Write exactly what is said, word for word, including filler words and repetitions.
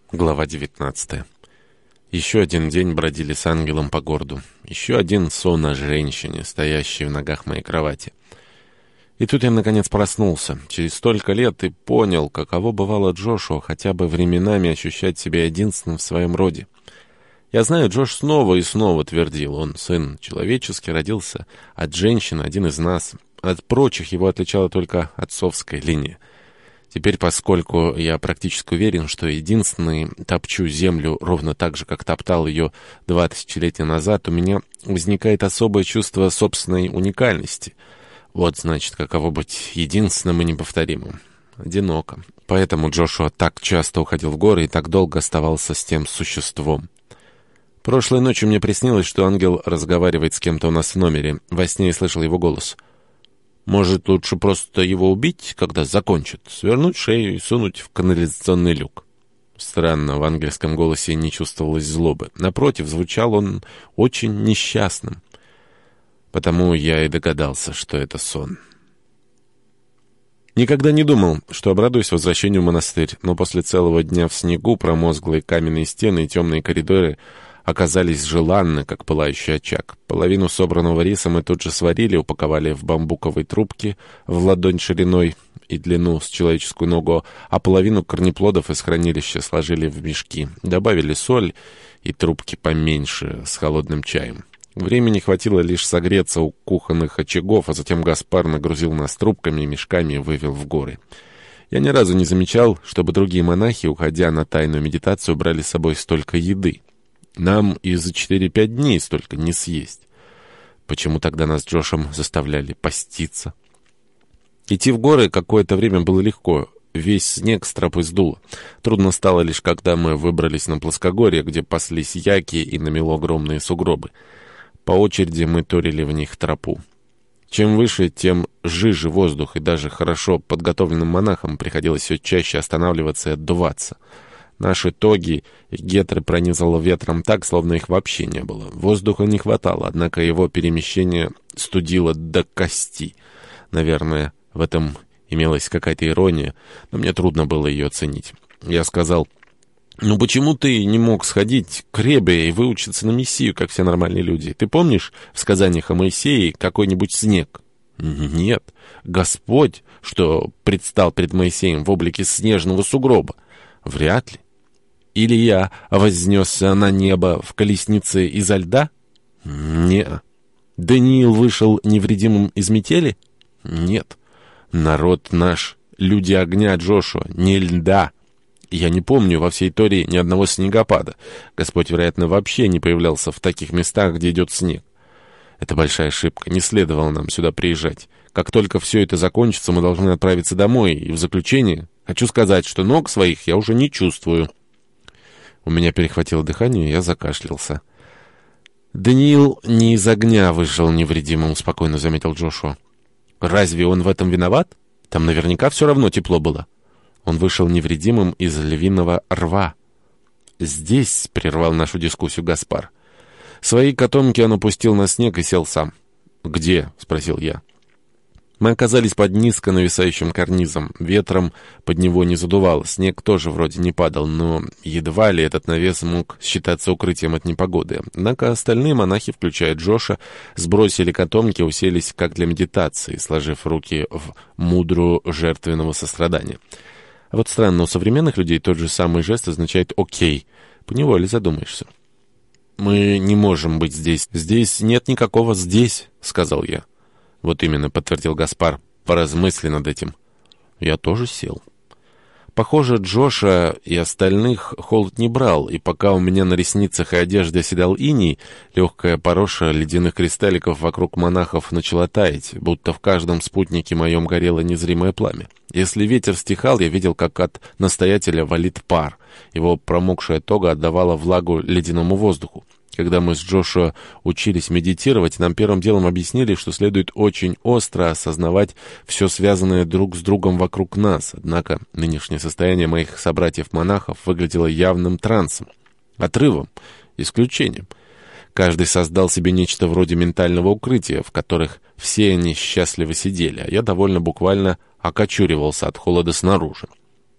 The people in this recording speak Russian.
Глава девятнадцатая. Еще один день бродили с ангелом по городу. Еще один сон о женщине, стоящей в ногах моей кровати. И тут я, наконец, проснулся. Через столько лет и понял, каково бывало Джошуа хотя бы временами ощущать себя единственным в своем роде. Я знаю, Джош снова и снова твердил, он сын человеческий, родился от женщины, один из нас. От прочих его отличала только отцовская линия. Теперь, поскольку я практически уверен, что единственный топчу землю ровно так же, как топтал ее два тысячелетия назад, у меня возникает особое чувство собственной уникальности. Вот, значит, каково быть единственным и неповторимым. Одиноко. Поэтому Джошуа так часто уходил в горы и так долго оставался с тем существом. Прошлой ночью мне приснилось, что ангел разговаривает с кем-то у нас в номере. Во сне я слышал его голос. Может, лучше просто его убить, когда закончит, свернуть шею и сунуть в канализационный люк? Странно, в ангельском голосе не чувствовалось злобы. Напротив, звучал он очень несчастным. Потому я и догадался, что это сон. Никогда не думал, что обрадуюсь возвращению в монастырь, но после целого дня в снегу промозглые каменные стены и темные коридоры оказались желанны, как пылающий очаг. Половину собранного риса мы тут же сварили, упаковали в бамбуковые трубки в ладонь шириной и длину с человеческую ногу, а половину корнеплодов из хранилища сложили в мешки. Добавили соль и трубки поменьше с холодным чаем. Времени хватило лишь согреться у кухонных очагов, а затем Гаспар нагрузил нас трубками и мешками и вывел в горы. Я ни разу не замечал, чтобы другие монахи, уходя на тайную медитацию, брали с собой столько еды. Нам и за четыре-пять дней столько не съесть. Почему тогда нас с Джошем заставляли поститься? Идти в горы какое-то время было легко. Весь снег с тропы сдуло. Трудно стало лишь, когда мы выбрались на плоскогорье, где паслись яки и намело огромные сугробы. По очереди мы торили в них тропу. Чем выше, тем жиже воздух, и даже хорошо подготовленным монахам приходилось все чаще останавливаться и отдуваться. Наши тоги и гетры пронизало ветром так, словно их вообще не было. Воздуха не хватало, однако его перемещение студило до кости. Наверное, в этом имелась какая-то ирония, но мне трудно было ее оценить. Я сказал: «Ну почему ты не мог сходить к Ребе и выучиться на Мессию, как все нормальные люди? Ты помнишь в сказаниях о Моисее какой-нибудь снег?» «Нет, Господь, что предстал пред Моисеем в облике снежного сугроба? Вряд ли. Илья вознесся на небо в колеснице изо льда? Не. Даниил вышел невредимым из метели? Нет. Народ наш, люди огня, Джошуа, не льда. Я не помню во всей Торе ни одного снегопада. Господь, вероятно, вообще не появлялся в таких местах, где идет снег. Это большая ошибка, не следовало нам сюда приезжать. Как только все это закончится, мы должны отправиться домой, и в заключение хочу сказать, что ног своих я уже не чувствую». У меня перехватило дыхание, и я закашлялся. «Даниил не из огня вышел невредимым», — спокойно заметил Джошуа. «Разве он в этом виноват? Там наверняка все равно тепло было. Он вышел невредимым из львиного рва». «Здесь», — прервал нашу дискуссию Гаспар. Свои котомки он опустил на снег и сел сам. «Где?» — спросил я. Мы оказались под низко нависающим карнизом. Ветром под него не задувало, снег тоже вроде не падал, но едва ли этот навес мог считаться укрытием от непогоды. Однако остальные монахи, включая Джоша, сбросили котомки и уселись как для медитации, сложив руки в мудру жертвенного сострадания. А вот странно, у современных людей тот же самый жест означает «окей». Поневоле задумаешься. «Мы не можем быть здесь. Здесь нет никакого «здесь», — сказал я. «Вот именно», — подтвердил Гаспар, — «поразмысли над этим». Я тоже сел. Похоже, Джоша и остальных холод не брал, и пока у меня на ресницах и одежде оседал иней, легкая пороша ледяных кристалликов вокруг монахов начала таять, будто в каждом спутнике моем горело незримое пламя. Если ветер стихал, я видел, как от настоятеля валит пар. Его промокшая тога отдавала влагу ледяному воздуху. Когда мы с Джошуа учились медитировать, нам первым делом объяснили, что следует очень остро осознавать все связанное друг с другом вокруг нас. Однако нынешнее состояние моих собратьев-монахов выглядело явным трансом, отрывом, исключением. Каждый создал себе нечто вроде ментального укрытия, в которых все они счастливо сидели, а я довольно буквально окочуривался от холода снаружи.